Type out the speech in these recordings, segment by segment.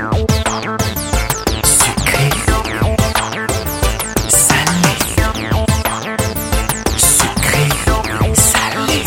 Sucré, salé, sucré, salé.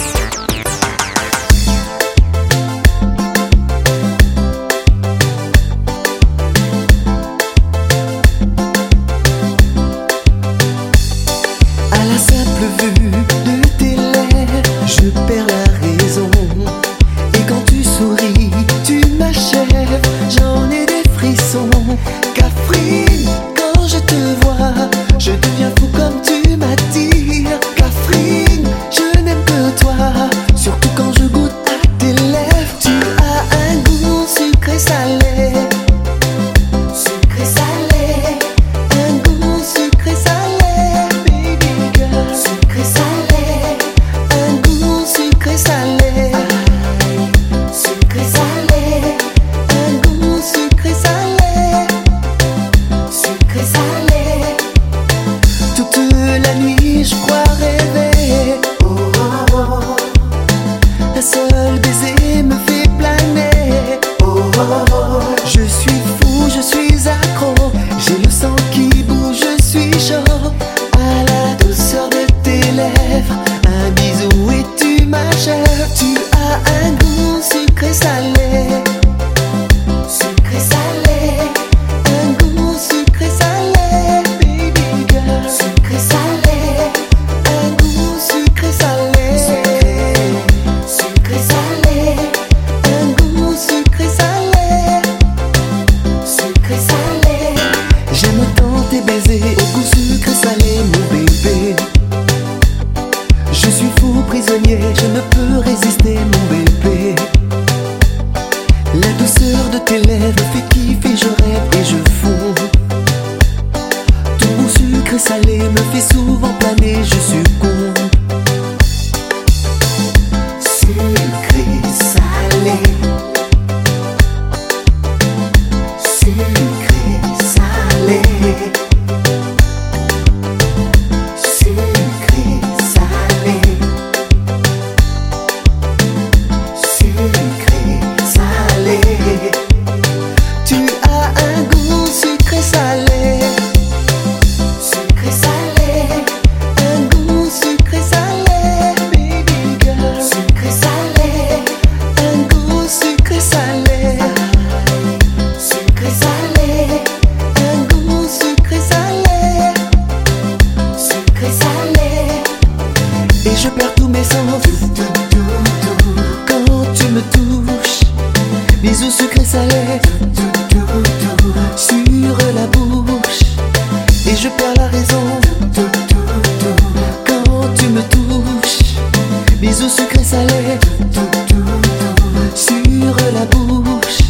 À la simple vue de tes lèvres, je perds la raison. Et quand tu souris, tu m'achèves, j'en ai des frissons. Catherine, quand je te vois, je deviens fou comme tu m'attires. Catherine, je n'aime que toi, surtout quand je goûte à tes lèvres. Tu as un goût sucré salé, sucré salé, un goût sucré salé, baby girl. Sucré salé, un goût sucré salé, sucré salé, un goût sucré salé, sucré salé. Toute la nuit je crois rêver, oh, oh, oh. Un seul baiser me fait planer, oh, oh, oh. Je suis fou, je suis accro, j'ai le sang qui bouge, je suis chaud. À la douceur de tes lèvres, un bisou et tu m'achèves. Tu as un goût sucré salé, sucré salé, un goût sucré salé, baby girl. Sucré salé, un goût sucré salé, sucré salé, un goût sucré salé, sucré salé. J'aime tant tes baisers au goût sucré salé, mon bébé. Je suis fou prisonnier, je ne peux résister, mon bébé. La douceur de tes lèvres me fait kiffer, je rêve et je fonds. Ton goût sucré salé me fait souvent planer, je succombe. Sucré salé, sucré salé, sucré salé, sucré salé. Tu as un goût sucré salé, sucré salé, un goût sucré salé, baby girl. Sucré salé, un goût sucré salé, sucré salé, un goût sucré salé, sucré salé. Et je perds tous mes sens quand tu me touches. Bisous sucré salé sur la bouche. Et je perds la raison quand tu me touches. Bisous sucré salé sur la bouche.